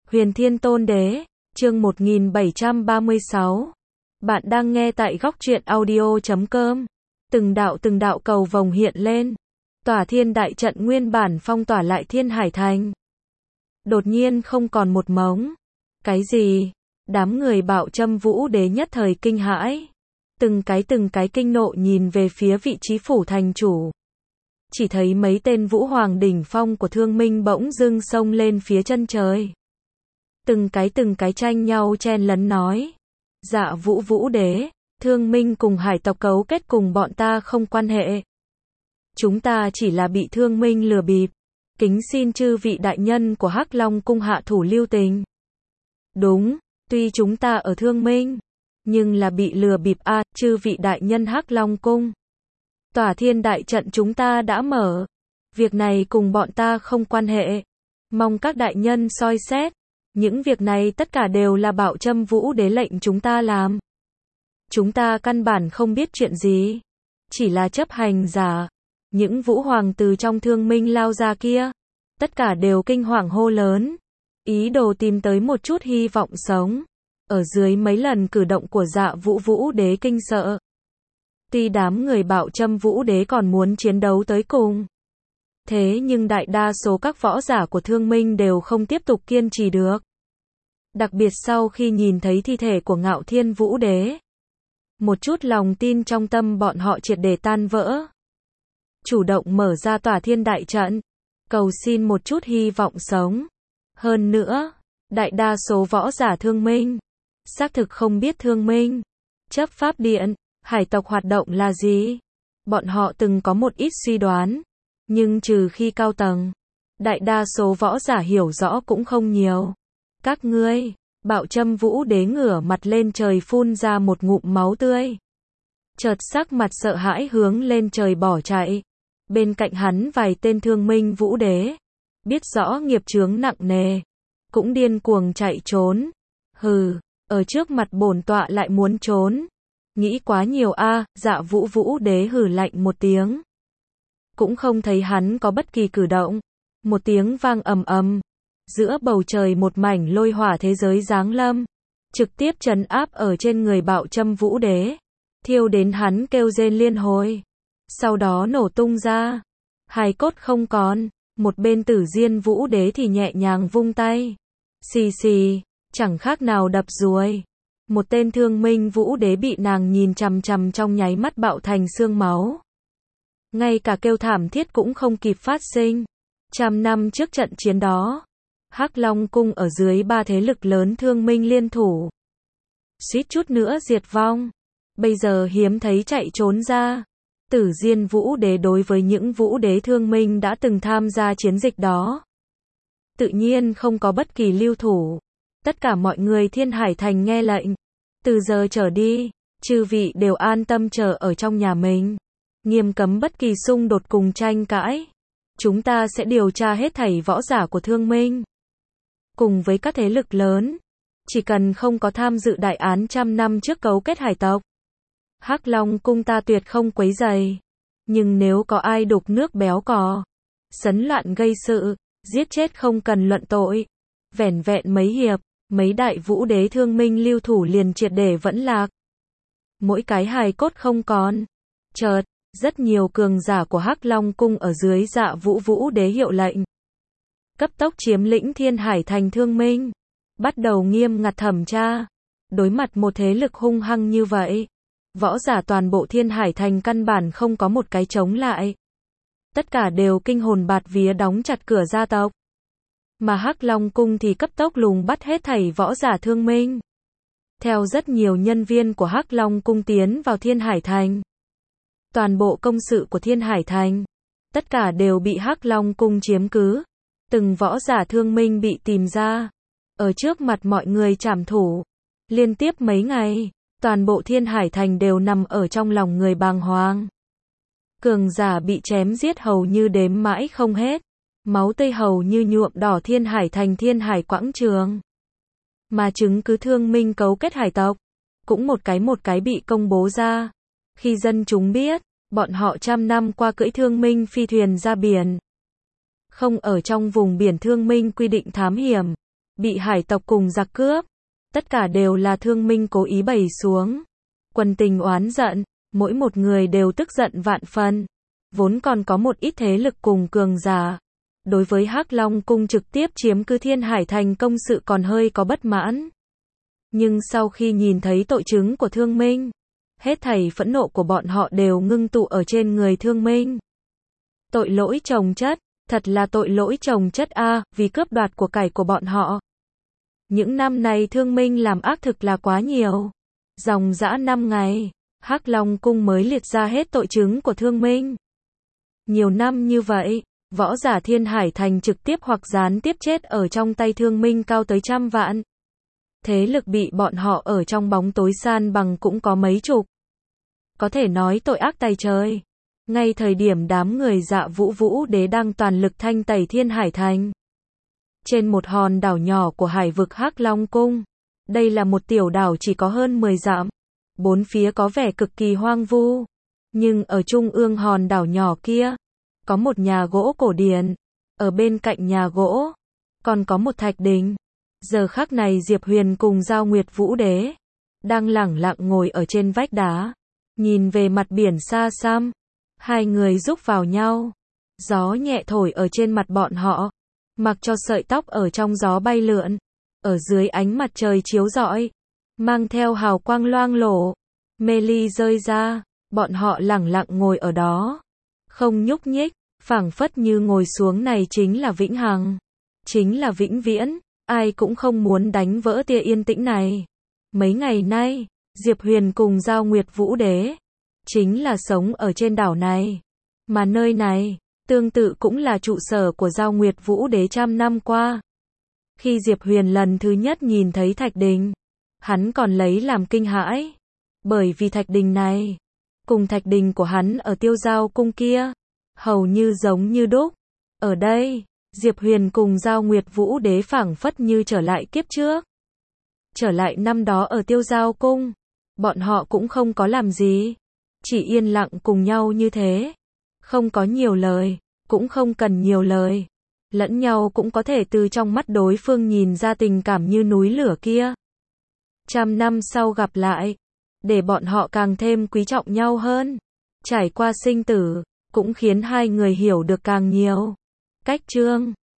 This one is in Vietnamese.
Huyền Thiên Tôn Đế, chương 1736. Bạn đang nghe tại góc truyện audio.com. Từng đạo cầu vồng hiện lên. Tòa thiên đại trận nguyên bản phong tỏa lại Thiên Hải Thành. Đột nhiên không còn một mống. Cái gì? Đám người Bạo Châm Vũ Đế nhất thời kinh hãi. Từng cái kinh nộ nhìn về phía vị trí phủ thành chủ. Chỉ thấy mấy tên vũ hoàng đỉnh phong của Thương Minh bỗng dưng xông lên phía chân trời. Từng cái tranh nhau chen lấn nói. Dạ Vũ Đế, Thương Minh cùng hải tộc cấu kết cùng bọn ta không quan hệ. Chúng ta chỉ là bị Thương Minh lừa bịp. Kính xin chư vị đại nhân của Hắc Long cung hạ thủ lưu tình. Đúng, tuy chúng ta ở Thương Minh, nhưng là bị lừa bịp a, chư vị đại nhân Hắc Long cung. Tòa thiên đại trận chúng ta đã mở. Việc này cùng bọn ta không quan hệ. Mong các đại nhân soi xét. Những việc này tất cả đều là Bạo Châm Vũ Đế lệnh chúng ta làm. Chúng ta căn bản không biết chuyện gì. Chỉ là chấp hành giả. Những vũ hoàng từ trong Thương Minh lao ra kia. Tất cả đều kinh hoàng hô lớn. Ý đồ tìm tới một chút hy vọng sống. Ở dưới mấy lần cử động của Dạ Vũ Đế kinh sợ. Tuy đám người Bạo Châm Vũ Đế còn muốn chiến đấu tới cùng. Thế nhưng đại đa số các võ giả của Thương Minh đều không tiếp tục kiên trì được. Đặc biệt sau khi nhìn thấy thi thể của Ngạo Thiên Vũ Đế. Một chút lòng tin trong tâm bọn họ triệt để tan vỡ. Chủ động mở ra tòa thiên đại trận. Cầu xin một chút hy vọng sống. Hơn nữa, đại đa số võ giả Thương Minh. Xác thực không biết Thương Minh. Chấp pháp điện, hải tộc hoạt động là gì. Bọn họ từng có một ít suy đoán. Nhưng trừ khi cao tầng, đại đa số võ giả hiểu rõ cũng không nhiều. Các ngươi, Bạo Châm Vũ Đế ngửa mặt lên trời phun ra một ngụm máu tươi. Chợt sắc mặt sợ hãi hướng lên trời bỏ chạy. Bên cạnh hắn vài tên Thương Minh Vũ Đế, biết rõ nghiệp chướng nặng nề, cũng điên cuồng chạy trốn. Hừ, ở trước mặt bổn tọa lại muốn trốn. Nghĩ quá nhiều a, Dạ Vũ Đế hừ lạnh một tiếng. Cũng không thấy hắn có bất kỳ cử động. Một tiếng vang ầm ầm. Giữa bầu trời một mảnh lôi hỏa thế giới giáng lâm. Trực tiếp trấn áp ở trên người Bạo Châm Vũ Đế. Thiêu đến hắn kêu rên liên hồi. Sau đó nổ tung ra. Hài cốt không còn. Một bên Tử Diên Vũ Đế thì nhẹ nhàng vung tay. Xì xì, chẳng khác nào đập ruồi. Một tên Thương Minh Vũ Đế bị nàng nhìn chằm chằm trong nháy mắt bạo thành xương máu. Ngay cả kêu thảm thiết cũng không kịp phát sinh. 100 năm trước trận chiến đó, Hắc Long cung ở dưới ba thế lực lớn Thương Minh liên thủ. Suýt chút nữa diệt vong. Bây giờ hiếm thấy chạy trốn ra. Tử Diên Vũ Đế đối với những Vũ Đế Thương Minh đã từng tham gia chiến dịch đó. Tự nhiên không có bất kỳ lưu thủ. Tất cả mọi người Thiên Hải Thành nghe lệnh. Từ giờ trở đi, chư vị đều an tâm chờ ở trong nhà mình. Nghiêm cấm bất kỳ xung đột cùng tranh cãi. Chúng ta sẽ điều tra hết thảy võ giả của Thương Minh. Cùng với các thế lực lớn. Chỉ cần không có tham dự đại án 100 năm trước cấu kết hải tộc. Hắc Long cung ta tuyệt không quấy rầy. Nhưng nếu có ai đục nước béo cò, sấn loạn gây sự, giết chết không cần luận tội. Vẻn vẹn mấy hiệp, mấy đại Vũ Đế Thương Minh lưu thủ liền triệt để vẫn lạc. Mỗi cái hài cốt không còn. Chợt, rất nhiều cường giả của Hắc Long cung ở dưới Dạ Vũ Đế hiệu lệnh. Cấp tốc chiếm lĩnh Thiên Hải Thành Thương Minh. Bắt đầu nghiêm ngặt thẩm tra. Đối mặt một thế lực hung hăng như vậy. Võ giả toàn bộ Thiên Hải Thành căn bản không có một cái chống lại. Tất cả đều kinh hồn bạt vía đóng chặt cửa gia tộc. Mà Hắc Long cung thì cấp tốc lùng bắt hết thảy võ giả Thương Minh. Theo rất nhiều nhân viên của Hắc Long cung tiến vào Thiên Hải Thành. Toàn bộ công sự của Thiên Hải Thành, tất cả đều bị Hắc Long cung chiếm cứ. Từng võ giả Thương Minh bị tìm ra. Ở trước mặt mọi người trảm thủ. Liên tiếp mấy ngày, toàn bộ Thiên Hải Thành đều nằm ở trong lòng người bàng hoàng. Cường giả bị chém giết hầu như đếm mãi không hết. Máu tươi hầu như nhuộm đỏ Thiên Hải Thành Thiên Hải quãng trường. Mà chứng cứ Thương Minh cấu kết hải tộc, cũng một cái bị công bố ra. Khi dân chúng biết, bọn họ 100 năm qua cưỡi Thương Minh phi thuyền ra biển. Không ở trong vùng biển Thương Minh quy định thám hiểm. bị hải tộc cùng giặc cướp. Tất cả đều là Thương Minh cố ý bày xuống. Quân tình oán giận, mỗi một người đều tức giận vạn phần. Vốn còn có một ít thế lực cùng cường giả. Đối với Hắc Long cung trực tiếp chiếm cứ Thiên Hải thành công sự còn hơi có bất mãn. Nhưng sau khi nhìn thấy tội chứng của Thương Minh, hết thảy phẫn nộ của bọn họ đều ngưng tụ ở trên người Thương Minh. Tội lỗi chồng chất, thật là tội lỗi chồng chất a, vì cướp đoạt của cải của bọn họ. Những năm này Thương Minh làm ác thực là quá nhiều. Dòng dã 5 ngày, Hắc Long cung mới liệt ra hết tội chứng của Thương Minh. Nhiều năm như vậy, võ giả Thiên Hải thành trực tiếp hoặc gián tiếp chết ở trong tay Thương Minh cao tới 100 vạn. Thế lực bị bọn họ ở trong bóng tối san bằng cũng có mấy chục. Có thể nói tội ác tày trời. Ngay thời điểm đám người Dạ Vũ Vũ Đế đang toàn lực thanh tẩy Thiên Hải thành. Trên một hòn đảo nhỏ của hải vực Hắc Long cung. Đây là một tiểu đảo chỉ có hơn 10 dặm. Bốn phía có vẻ cực kỳ hoang vu. Nhưng ở trung ương hòn đảo nhỏ kia, có một nhà gỗ cổ điển. Ở bên cạnh nhà gỗ, còn có một thạch đình. Giờ khắc này Diệp Huyền cùng Giao Nguyệt Vũ Đế đang lẳng lặng ngồi ở trên vách đá, nhìn về mặt biển xa xăm. Hai người rúc vào nhau, gió nhẹ thổi ở trên mặt bọn họ, mặc cho sợi tóc ở trong gió bay lượn, ở dưới ánh mặt trời chiếu rọi, mang theo hào quang loang lổ, mê ly rơi ra. Bọn họ lẳng lặng ngồi ở đó, không nhúc nhích, phảng phất như ngồi xuống này chính là vĩnh hằng, chính là vĩnh viễn. Ai cũng không muốn đánh vỡ tia yên tĩnh này. Mấy ngày nay, Diệp Huyền cùng Giao Nguyệt Vũ Đế chính là sống ở trên đảo này. Mà nơi này, tương tự cũng là trụ sở của Giao Nguyệt Vũ Đế 100 năm qua. Khi Diệp Huyền lần thứ nhất nhìn thấy thạch đình, hắn còn lấy làm kinh hãi. Bởi vì thạch đình này, cùng thạch đình của hắn ở Tiêu Giao cung kia, hầu như giống như đúc. Ở đây, Diệp Huyền cùng Giao Nguyệt Vũ Đế phảng phất như trở lại kiếp trước. Trở lại năm đó ở Tiêu Giao cung. Bọn họ cũng không có làm gì. Chỉ yên lặng cùng nhau như thế. Không có nhiều lời, cũng không cần nhiều lời. Lẫn nhau cũng có thể từ trong mắt đối phương nhìn ra tình cảm như núi lửa kia. 100 năm sau gặp lại, để bọn họ càng thêm quý trọng nhau hơn. Trải qua sinh tử, cũng khiến hai người hiểu được càng nhiều. Cách chương